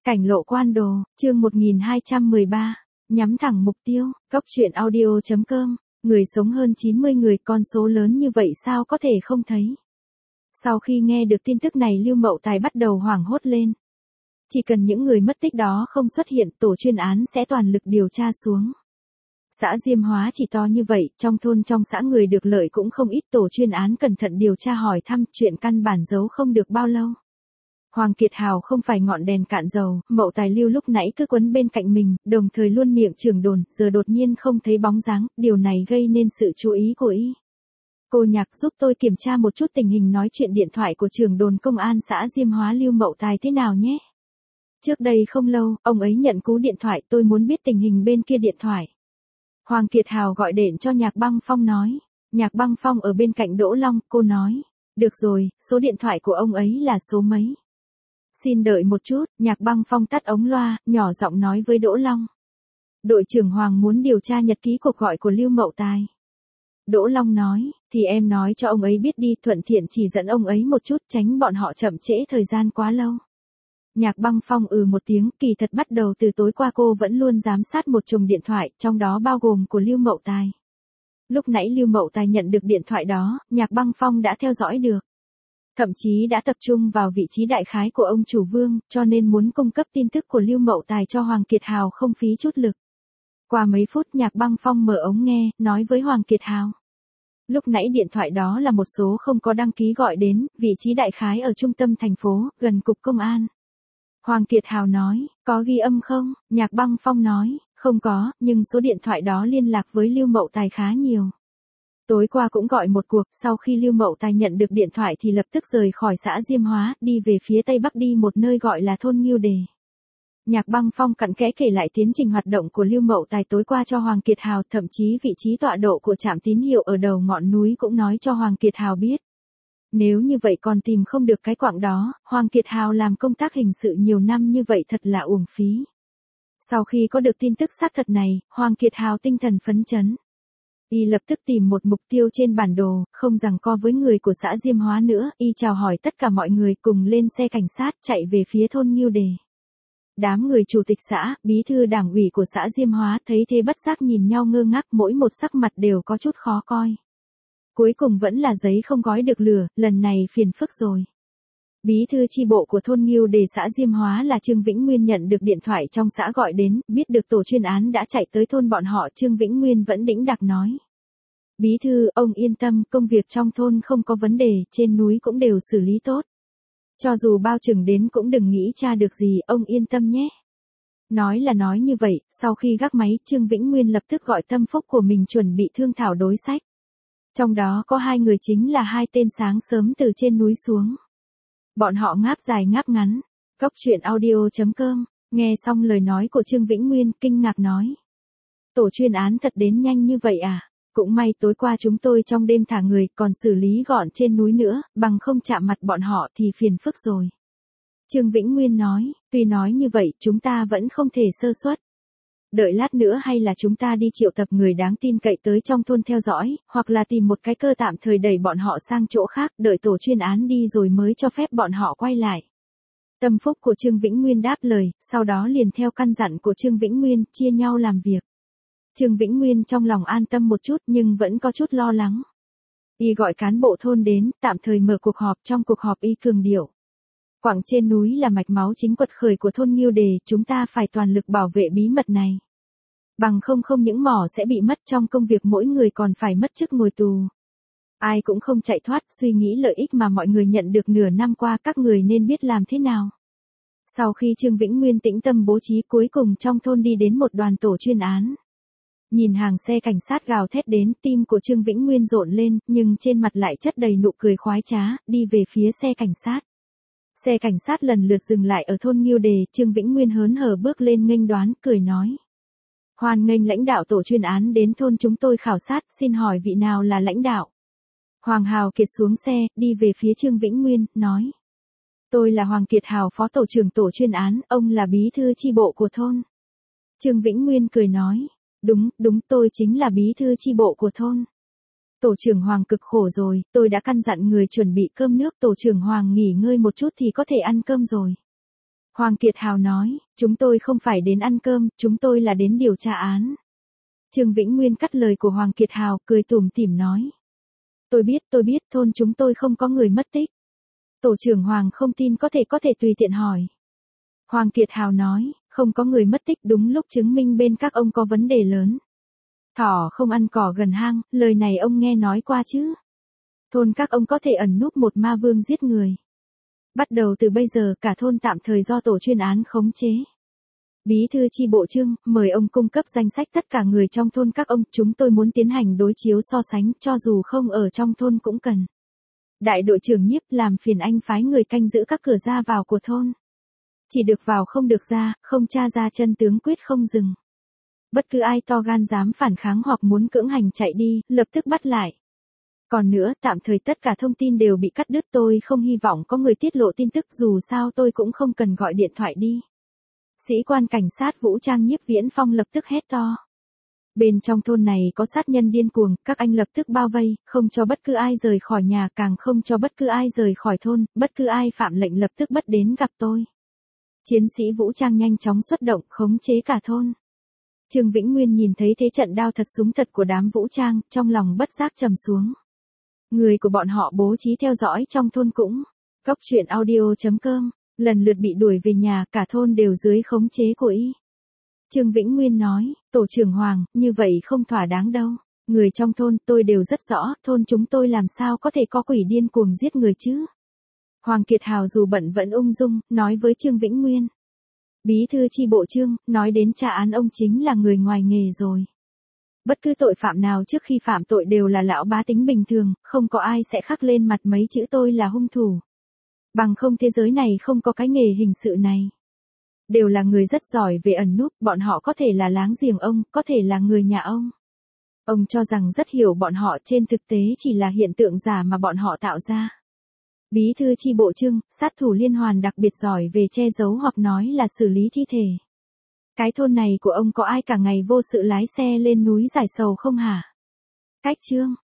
Cảnh lộ quan đồ, chương 1213, nhắm thẳng mục tiêu, Cóc truyện audio.com, người sống hơn 90 người, con số lớn như vậy sao có thể không thấy. Sau khi nghe được tin tức này, Lưu Mậu Tài bắt đầu hoảng hốt lên. Chỉ cần những người mất tích đó không xuất hiện, tổ chuyên án sẽ toàn lực điều tra xuống. Xã Diêm Hóa chỉ to như vậy, trong thôn trong xã người được lợi cũng không ít, tổ chuyên án cẩn thận điều tra hỏi thăm, chuyện căn bản giấu không được bao lâu. Hoàng Kiệt Hào không phải ngọn đèn cạn dầu, Mậu Tài Lưu lúc nãy cứ quấn bên cạnh mình, đồng thời luôn miệng trưởng đồn, giờ đột nhiên không thấy bóng dáng, điều này gây nên sự chú ý của y. Cô Nhạc giúp tôi kiểm tra một chút tình hình nói chuyện điện thoại của trưởng đồn công an xã Diêm Hóa Lưu Mậu Tài thế nào nhé. Trước đây không lâu, ông ấy nhận cú điện thoại, tôi muốn biết tình hình bên kia điện thoại. Hoàng Kiệt Hào gọi điện cho Nhạc Băng Phong nói. Nhạc Băng Phong ở bên cạnh Đỗ Long, cô nói. Được rồi, số điện thoại của ông ấy là số mấy? Xin đợi một chút, Nhạc Băng Phong tắt ống loa, nhỏ giọng nói với Đỗ Long. Đội trưởng Hoàng muốn điều tra nhật ký cuộc gọi của Lưu Mậu Tài. Đỗ Long nói, thì em nói cho ông ấy biết đi, thuận tiện chỉ dẫn ông ấy một chút, tránh bọn họ chậm trễ thời gian quá lâu. Nhạc Băng Phong một tiếng, kỳ thật bắt đầu từ tối qua cô vẫn luôn giám sát một chùm điện thoại, trong đó bao gồm của Lưu Mậu Tài. Lúc nãy Lưu Mậu Tài nhận được điện thoại đó, Nhạc Băng Phong đã theo dõi được. Thậm chí đã tập trung vào vị trí đại khái của ông chủ Vương, cho nên muốn cung cấp tin tức của Lưu Mậu Tài cho Hoàng Kiệt Hào không phí chút lực. Qua mấy phút, Nhạc Băng Phong mở ống nghe, nói với Hoàng Kiệt Hào. Lúc nãy điện thoại đó là một số không có đăng ký gọi đến, vị trí đại khái ở trung tâm thành phố, gần cục công an. Hoàng Kiệt Hào nói, có ghi âm không? Nhạc Băng Phong nói, không có, nhưng số điện thoại đó liên lạc với Lưu Mậu Tài khá nhiều. Tối qua cũng gọi một cuộc, sau khi Lưu Mậu Tài nhận được điện thoại thì lập tức rời khỏi xã Diêm Hóa, đi về phía tây bắc đi một nơi gọi là thôn Ngưu Đề. Nhạc Băng Phong cặn kẽ kể lại tiến trình hoạt động của Lưu Mậu Tài tối qua cho Hoàng Kiệt Hào, thậm chí vị trí tọa độ của trạm tín hiệu ở đầu ngọn núi cũng nói cho Hoàng Kiệt Hào biết. Nếu như vậy còn tìm không được cái quặng đó, Hoàng Kiệt Hào làm công tác hình sự nhiều năm như vậy thật là uổng phí. Sau khi có được tin tức xác thật này, Hoàng Kiệt Hào tinh thần phấn chấn. Y lập tức tìm một mục tiêu trên bản đồ, không giằng co với người của xã Diêm Hóa nữa, y chào hỏi tất cả mọi người cùng lên xe cảnh sát chạy về phía thôn Ngưu Đề. Đám người chủ tịch xã, bí thư đảng ủy của xã Diêm Hóa thấy thế bất giác nhìn nhau ngơ ngác, mỗi một sắc mặt đều có chút khó coi. Cuối cùng vẫn là giấy không gói được lửa, lần này phiền phức rồi. Bí thư chi bộ của thôn Ngưu Đề xã Diêm Hóa là Trương Vĩnh Nguyên nhận được điện thoại trong xã gọi đến, biết được tổ chuyên án đã chạy tới thôn bọn họ, Trương Vĩnh Nguyên vẫn đĩnh đạc nói. Bí thư, ông yên tâm, công việc trong thôn không có vấn đề, trên núi cũng đều xử lý tốt. Cho dù bao chừng đến cũng đừng nghĩ tra được gì, ông yên tâm nhé. Nói là nói như vậy, sau khi gác máy, Trương Vĩnh Nguyên lập tức gọi tâm phúc của mình chuẩn bị thương thảo đối sách. Trong đó có hai người chính là hai tên sáng sớm từ trên núi xuống. Bọn họ ngáp dài ngáp ngắn. Cóc truyện audio.com, nghe xong lời nói của Trương Vĩnh Nguyên, kinh ngạc nói. Tổ chuyên án thật đến nhanh như vậy à? Cũng may tối qua chúng tôi trong đêm thả người, còn xử lý gọn trên núi nữa, bằng không chạm mặt bọn họ thì phiền phức rồi. Trương Vĩnh Nguyên nói, tuy nói như vậy, chúng ta vẫn không thể sơ suất. Đợi lát nữa hay là chúng ta đi triệu tập người đáng tin cậy tới trong thôn theo dõi, hoặc là tìm một cái cơ tạm thời đẩy bọn họ sang chỗ khác, đợi tổ chuyên án đi rồi mới cho phép bọn họ quay lại. Tâm phúc của Trương Vĩnh Nguyên đáp lời, sau đó liền theo căn dặn của Trương Vĩnh Nguyên, chia nhau làm việc. Trương Vĩnh Nguyên trong lòng an tâm một chút nhưng vẫn có chút lo lắng. Y gọi cán bộ thôn đến, tạm thời mở cuộc họp, trong cuộc họp y cường điệu. Quảng trên núi là mạch máu chính quật khởi của thôn Ngưu Đề, chúng ta phải toàn lực bảo vệ bí mật này. Bằng không những mỏ sẽ bị mất, trong công việc mỗi người còn phải mất chức ngồi tù. Ai cũng không chạy thoát, suy nghĩ lợi ích mà mọi người nhận được nửa năm qua, các người nên biết làm thế nào. Sau khi Trương Vĩnh Nguyên tĩnh tâm bố trí, cuối cùng trong thôn đi đến một đoàn tổ chuyên án. Nhìn hàng xe cảnh sát gào thét đến, tim của Trương Vĩnh Nguyên rộn lên, nhưng trên mặt lại chất đầy nụ cười khoái trá, đi về phía xe cảnh sát. Xe cảnh sát lần lượt dừng lại ở thôn Ngưu Đề, Trương Vĩnh Nguyên hớn hở bước lên nghênh đoán, cười nói. Hoan nghênh lãnh đạo tổ chuyên án đến thôn chúng tôi khảo sát, xin hỏi vị nào là lãnh đạo. Hoàng Hào Kiệt xuống xe, đi về phía Trương Vĩnh Nguyên, nói. Tôi là Hoàng Kiệt Hào, phó tổ trưởng tổ chuyên án, ông là bí thư chi bộ của thôn. Trương Vĩnh Nguyên cười nói. Đúng, tôi chính là bí thư chi bộ của thôn. Tổ trưởng Hoàng cực khổ rồi, tôi đã căn dặn người chuẩn bị cơm nước, tổ trưởng Hoàng nghỉ ngơi một chút thì có thể ăn cơm rồi. Hoàng Kiệt Hào nói, chúng tôi không phải đến ăn cơm, chúng tôi là đến điều tra án. Trương Vĩnh Nguyên cắt lời của Hoàng Kiệt Hào, cười tủm tỉm nói. Tôi biết, thôn chúng tôi không có người mất tích. Tổ trưởng Hoàng không tin có thể tùy tiện hỏi. Hoàng Kiệt Hào nói, không có người mất tích đúng lúc chứng minh bên các ông có vấn đề lớn. Thỏ không ăn cỏ gần hang, lời này ông nghe nói qua chứ. Thôn các ông có thể ẩn núp một ma vương giết người. Bắt đầu từ bây giờ cả thôn tạm thời do tổ chuyên án khống chế. Bí thư chi bộ Trương, mời ông cung cấp danh sách tất cả người trong thôn các ông, chúng tôi muốn tiến hành đối chiếu so sánh, cho dù không ở trong thôn cũng cần. Đại đội trưởng Nhiếp, làm phiền anh phái người canh giữ các cửa ra vào của thôn. Chỉ được vào không được ra, không tra ra chân tướng quyết không dừng. Bất cứ ai to gan dám phản kháng hoặc muốn cưỡng hành chạy đi, lập tức bắt lại. Còn nữa, tạm thời tất cả thông tin đều bị cắt đứt, tôi không hy vọng có người tiết lộ tin tức, dù sao tôi cũng không cần gọi điện thoại đi. Sĩ quan cảnh sát vũ trang Nhiếp Viễn Phong lập tức hét to. Bên trong thôn này có sát nhân điên cuồng, các anh lập tức bao vây, không cho bất cứ ai rời khỏi nhà, càng không cho bất cứ ai rời khỏi thôn, bất cứ ai phạm lệnh lập tức bắt đến gặp tôi. Chiến sĩ vũ trang nhanh chóng xuất động, khống chế cả thôn. Trương Vĩnh Nguyên nhìn thấy thế trận đao thật súng thật của đám vũ trang, trong lòng bất giác trầm xuống. Người của bọn họ bố trí theo dõi trong thôn cũng. Cóc truyện audio.com, lần lượt bị đuổi về nhà, cả thôn đều dưới khống chế của y. Trương Vĩnh Nguyên nói, tổ trưởng Hoàng, như vậy không thỏa đáng đâu. Người trong thôn tôi đều rất rõ, thôn chúng tôi làm sao có thể có quỷ điên cuồng giết người chứ. Hoàng Kiệt Hào dù bận vẫn ung dung, nói với Trương Vĩnh Nguyên. Bí thư chi bộ Trương, nói đến tra án ông chính là người ngoài nghề rồi. Bất cứ tội phạm nào trước khi phạm tội đều là lão bá tính bình thường, không có ai sẽ khắc lên mặt mấy chữ tôi là hung thủ. Bằng không thế giới này không có cái nghề hình sự này. Đều là người rất giỏi về ẩn núp, bọn họ có thể là láng giềng ông, có thể là người nhà ông. Ông cho rằng rất hiểu bọn họ, trên thực tế chỉ là hiện tượng giả mà bọn họ tạo ra. Bí thư chi bộ Trương, sát thủ liên hoàn đặc biệt giỏi về che giấu hoặc nói là xử lý thi thể. Cái thôn này của ông có ai cả ngày vô sự lái xe lên núi giải sầu không hả? Cách Trương.